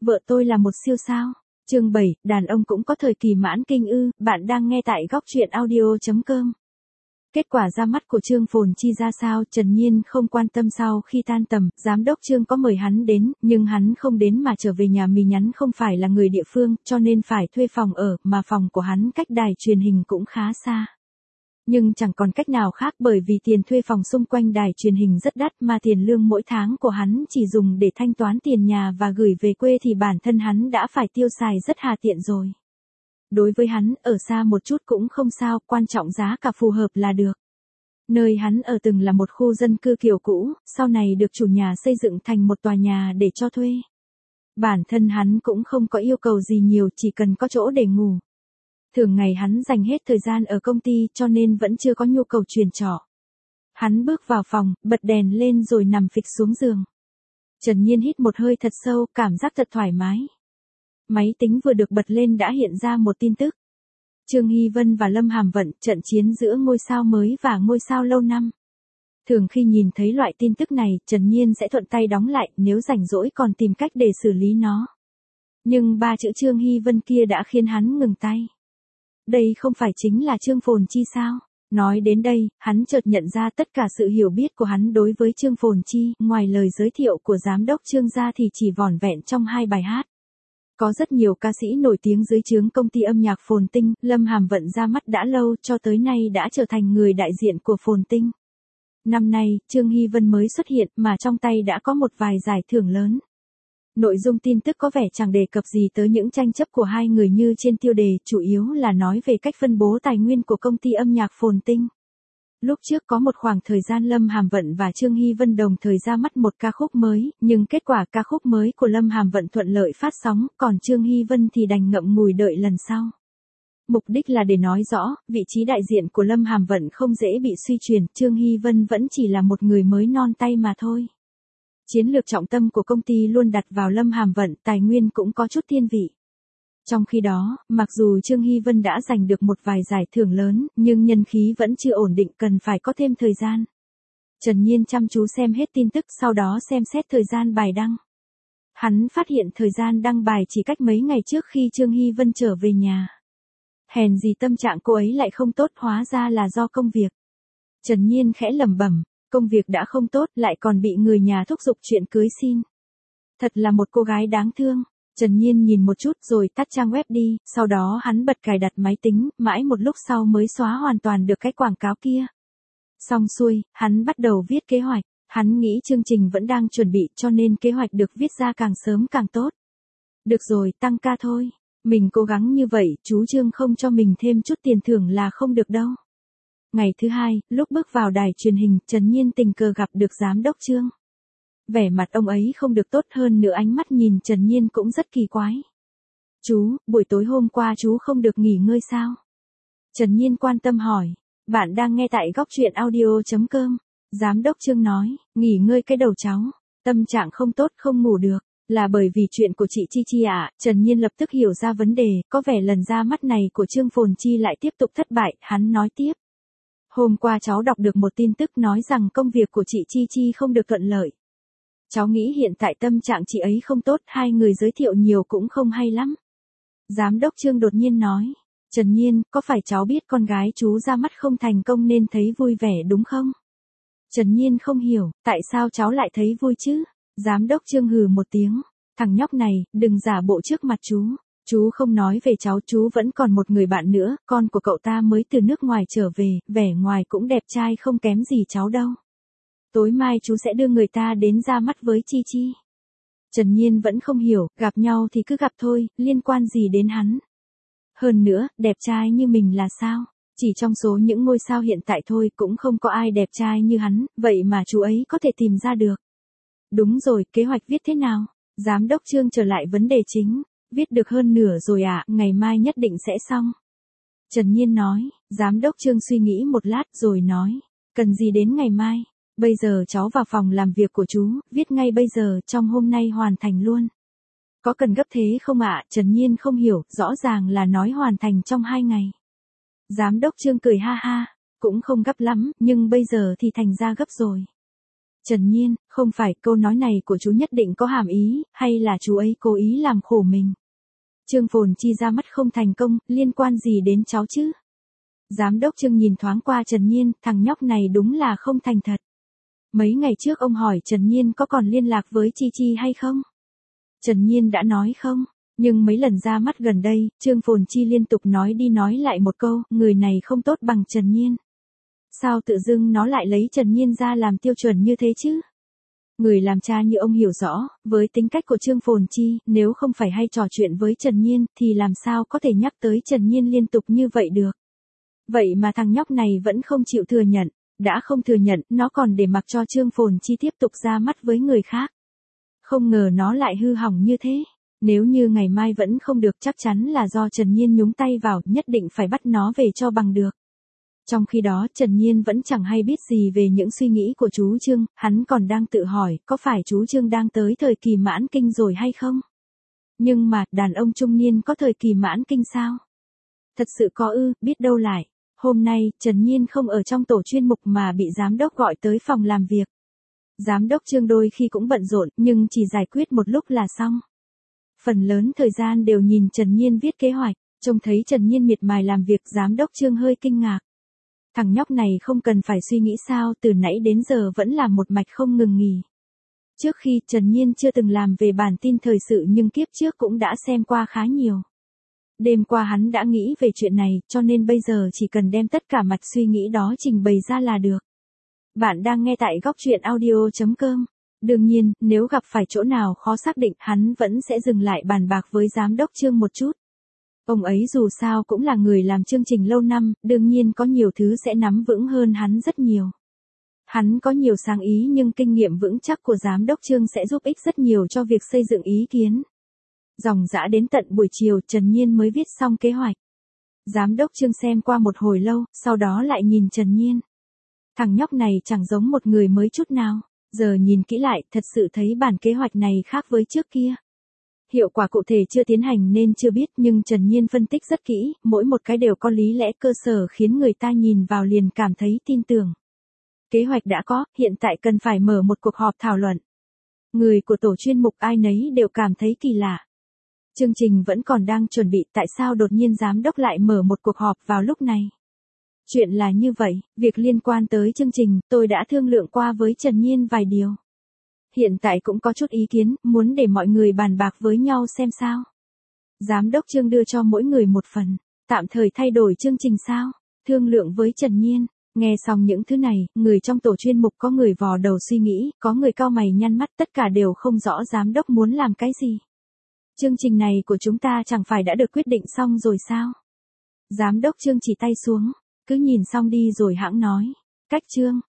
Vợ tôi là một siêu sao. Chương 7, đàn ông cũng có thời kỳ mãn kinh ư, bạn đang nghe tại góc truyện audio.com. Kết quả ra mắt của Trương Phồn Chi ra sao, Trần Nhiên không quan tâm. Sau khi tan tầm, giám đốc Trương có mời hắn đến, nhưng hắn không đến mà trở về nhà mì nhắn, không phải là người địa phương, cho nên phải thuê phòng ở, mà phòng của hắn cách đài truyền hình cũng khá xa. Nhưng chẳng còn cách nào khác, bởi vì tiền thuê phòng xung quanh đài truyền hình rất đắt, mà tiền lương mỗi tháng của hắn chỉ dùng để thanh toán tiền nhà và gửi về quê thì bản thân hắn đã phải tiêu xài rất hà tiện rồi. Đối với hắn, ở xa một chút cũng không sao, quan trọng giá cả phù hợp là được. Nơi hắn ở từng là một khu dân cư kiểu cũ, sau này được chủ nhà xây dựng thành một tòa nhà để cho thuê. Bản thân hắn cũng không có yêu cầu gì nhiều, chỉ cần có chỗ để ngủ. Thường ngày hắn dành hết thời gian ở công ty, cho nên vẫn chưa có nhu cầu chuyển trọ. Hắn bước vào phòng, bật đèn lên rồi nằm phịch xuống giường. Trần Nhiên hít một hơi thật sâu, cảm giác thật thoải mái. Máy tính vừa được bật lên đã hiện ra một tin tức. Trương Hy Vân và Lâm Hàm Vận, trận chiến giữa ngôi sao mới và ngôi sao lâu năm. Thường khi nhìn thấy loại tin tức này, Trần Nhiên sẽ thuận tay đóng lại, nếu rảnh rỗi còn tìm cách để xử lý nó. Nhưng ba chữ Trương Hy Vân kia đã khiến hắn ngừng tay. Đây không phải chính là Trương Phồn Chi sao? Nói đến đây, hắn chợt nhận ra tất cả sự hiểu biết của hắn đối với Trương Phồn Chi, ngoài lời giới thiệu của giám đốc Trương ra thì chỉ vỏn vẹn trong 2 bài hát. Có rất nhiều ca sĩ nổi tiếng dưới trướng công ty âm nhạc Phồn Tinh, Lâm Hàm Vận ra mắt đã lâu, cho tới nay đã trở thành người đại diện của Phồn Tinh. Năm nay, Trương Hy Vân mới xuất hiện mà trong tay đã có một vài giải thưởng lớn. Nội dung tin tức có vẻ chẳng đề cập gì tới những tranh chấp của hai người như trên tiêu đề, chủ yếu là nói về cách phân bố tài nguyên của công ty âm nhạc Phồn Tinh. Lúc trước có một khoảng thời gian Lâm Hàm Vận và Trương Hy Vân đồng thời ra mắt một ca khúc mới, nhưng kết quả ca khúc mới của Lâm Hàm Vận thuận lợi phát sóng, còn Trương Hy Vân thì đành ngậm ngùi đợi lần sau. Mục đích là để nói rõ, vị trí đại diện của Lâm Hàm Vận không dễ bị suy chuyển, Trương Hy Vân vẫn chỉ là một người mới non tay mà thôi. Chiến lược trọng tâm của công ty luôn đặt vào Lâm Hàm Vận, tài nguyên cũng có chút thiên vị. Trong khi đó, mặc dù Trương Hy Vân đã giành được một vài giải thưởng lớn, nhưng nhân khí vẫn chưa ổn định, cần phải có thêm thời gian. Trần Nhiên chăm chú xem hết tin tức, sau đó xem xét thời gian bài đăng. Hắn phát hiện thời gian đăng bài chỉ cách mấy ngày trước khi Trương Hy Vân trở về nhà. Hèn gì tâm trạng cô ấy lại không tốt, hóa ra là do công việc. Trần Nhiên khẽ lẩm bẩm, công việc đã không tốt, lại còn bị người nhà thúc giục chuyện cưới xin. Thật là một cô gái đáng thương. Trần Nhiên nhìn một chút rồi tắt trang web đi, sau đó hắn bật cài đặt máy tính, mãi một lúc sau mới xóa hoàn toàn được cái quảng cáo kia. Xong xuôi, hắn bắt đầu viết kế hoạch, hắn nghĩ chương trình vẫn đang chuẩn bị, cho nên kế hoạch được viết ra càng sớm càng tốt. Được rồi, tăng ca thôi, mình cố gắng như vậy, chú Trương không cho mình thêm chút tiền thưởng là không được đâu. Ngày thứ hai, lúc bước vào đài truyền hình, Trần Nhiên tình cờ gặp được giám đốc Trương. Vẻ mặt ông ấy không được tốt, hơn nữa ánh mắt nhìn Trần Nhiên cũng rất kỳ quái. Chú, buổi tối hôm qua chú không được nghỉ ngơi sao? Trần Nhiên quan tâm hỏi. Bạn đang nghe tại góc truyện audio.com. Giám đốc Trương nói, nghỉ ngơi cái đầu cháu. Tâm trạng không tốt, không ngủ được. Là bởi vì chuyện của chị Chi Chi ạ. Trần Nhiên lập tức hiểu ra vấn đề, có vẻ lần ra mắt này của Trương Phồn Chi lại tiếp tục thất bại, hắn nói tiếp. Hôm qua cháu đọc được một tin tức nói rằng công việc của chị Chi Chi không được thuận lợi. Cháu nghĩ hiện tại tâm trạng chị ấy không tốt, hai người giới thiệu nhiều cũng không hay lắm. Giám đốc Trương đột nhiên nói. Trần Nhiên, có phải cháu biết con gái chú ra mắt không thành công nên thấy vui vẻ đúng không? Trần Nhiên không hiểu, tại sao cháu lại thấy vui chứ? Giám đốc Trương hừ một tiếng. Thằng nhóc này, đừng giả bộ trước mặt chú. Chú không nói về cháu, chú vẫn còn một người bạn nữa, con của cậu ta mới từ nước ngoài trở về, vẻ ngoài cũng đẹp trai không kém gì cháu đâu. Tối mai chú sẽ đưa người ta đến ra mắt với Chi Chi. Trần Nhiên vẫn không hiểu, gặp nhau thì cứ gặp thôi, liên quan gì đến hắn. Hơn nữa, đẹp trai như mình là sao? Chỉ trong số những ngôi sao hiện tại thôi cũng không có ai đẹp trai như hắn, vậy mà chú ấy có thể tìm ra được. Đúng rồi, kế hoạch viết thế nào? Giám đốc Trương trở lại vấn đề chính. Viết được hơn nửa rồi ạ, ngày mai nhất định sẽ xong. Trần Nhiên nói. Giám đốc Trương suy nghĩ một lát rồi nói. Cần gì đến ngày mai? Bây giờ cháu vào phòng làm việc của chú, viết ngay bây giờ, trong hôm nay hoàn thành luôn. Có cần gấp thế không ạ? Trần Nhiên không hiểu, rõ ràng là nói hoàn thành trong 2 ngày. Giám đốc Trương cười ha ha, cũng không gấp lắm, nhưng bây giờ thì thành ra gấp rồi. Trần Nhiên, không phải, câu nói này của chú nhất định có hàm ý, hay là chú ấy cố ý làm khổ mình? Trương Phồn Chi ra mắt không thành công, liên quan gì đến cháu chứ? Giám đốc Trương nhìn thoáng qua Trần Nhiên, thằng nhóc này đúng là không thành thật. Mấy ngày trước ông hỏi Trần Nhiên có còn liên lạc với Chi Chi hay không? Trần Nhiên đã nói không, nhưng mấy lần ra mắt gần đây, Trương Phồn Chi liên tục nói đi nói lại một câu, người này không tốt bằng Trần Nhiên. Sao tự dưng nó lại lấy Trần Nhiên ra làm tiêu chuẩn như thế chứ? Người làm cha như ông hiểu rõ, với tính cách của Trương Phồn Chi, nếu không phải hay trò chuyện với Trần Nhiên, thì làm sao có thể nhắc tới Trần Nhiên liên tục như vậy được. Vậy mà thằng nhóc này vẫn không chịu thừa nhận, đã không thừa nhận, nó còn để mặc cho Trương Phồn Chi tiếp tục ra mắt với người khác. Không ngờ nó lại hư hỏng như thế. Nếu như ngày mai vẫn không được chắc chắn là do Trần Nhiên nhúng tay vào, nhất định phải bắt nó về cho bằng được. Trong khi đó Trần Nhiên vẫn chẳng hay biết gì về những suy nghĩ của chú Trương, hắn còn đang tự hỏi có phải chú Trương đang tới thời kỳ mãn kinh rồi hay không? Nhưng mà, đàn ông trung niên có thời kỳ mãn kinh sao? Thật sự có ư, biết đâu lại. Hôm nay, Trần Nhiên không ở trong tổ chuyên mục mà bị giám đốc gọi tới phòng làm việc. Giám đốc Trương đôi khi cũng bận rộn, nhưng chỉ giải quyết một lúc là xong. Phần lớn thời gian đều nhìn Trần Nhiên viết kế hoạch, trông thấy Trần Nhiên miệt mài làm việc, giám đốc Trương hơi kinh ngạc. Thằng nhóc này không cần phải suy nghĩ sao, từ nãy đến giờ vẫn làm một mạch không ngừng nghỉ. Trước khi Trần Nhiên chưa từng làm về bản tin thời sự nhưng kiếp trước cũng đã xem qua khá nhiều. Đêm qua hắn đã nghĩ về chuyện này, cho nên bây giờ chỉ cần đem tất cả mạch suy nghĩ đó trình bày ra là được. Bạn đang nghe tại góc truyện audio.com. Đương nhiên, nếu gặp phải chỗ nào khó xác định, hắn vẫn sẽ dừng lại bàn bạc với giám đốc Trương một chút. Ông ấy dù sao cũng là người làm chương trình lâu năm, đương nhiên có nhiều thứ sẽ nắm vững hơn hắn rất nhiều. Hắn có nhiều sáng ý nhưng kinh nghiệm vững chắc của giám đốc Trương sẽ giúp ích rất nhiều cho việc xây dựng ý kiến. Dòng dã đến tận buổi chiều Trần Nhiên mới viết xong kế hoạch. Giám đốc Trương xem qua một hồi lâu, sau đó lại nhìn Trần Nhiên. Thằng nhóc này chẳng giống một người mới chút nào, giờ nhìn kỹ lại thật sự thấy bản kế hoạch này khác với trước kia. Hiệu quả cụ thể chưa tiến hành nên chưa biết nhưng Trần Nhiên phân tích rất kỹ, mỗi một cái đều có lý lẽ cơ sở khiến người ta nhìn vào liền cảm thấy tin tưởng. Kế hoạch đã có, hiện tại cần phải mở một cuộc họp thảo luận. Người của tổ chuyên mục ai nấy đều cảm thấy kỳ lạ. Chương trình vẫn còn đang chuẩn bị, tại sao đột nhiên giám đốc lại mở một cuộc họp vào lúc này? Chuyện là như vậy, việc liên quan tới chương trình, tôi đã thương lượng qua với Trần Nhiên vài điều. Hiện tại cũng có chút ý kiến, muốn để mọi người bàn bạc với nhau xem sao. Giám đốc Trương đưa cho mỗi người một phần, tạm thời thay đổi chương trình sao? Thương lượng với Trần Nhiên. Nghe xong những thứ này, người trong tổ chuyên mục có người vò đầu suy nghĩ, có người cau mày nhăn mắt, tất cả đều không rõ giám đốc muốn làm cái gì. Chương trình này của chúng ta chẳng phải đã được quyết định xong rồi sao? Giám đốc Trương chỉ tay xuống, cứ nhìn xong đi rồi hãng nói. Cách Trương,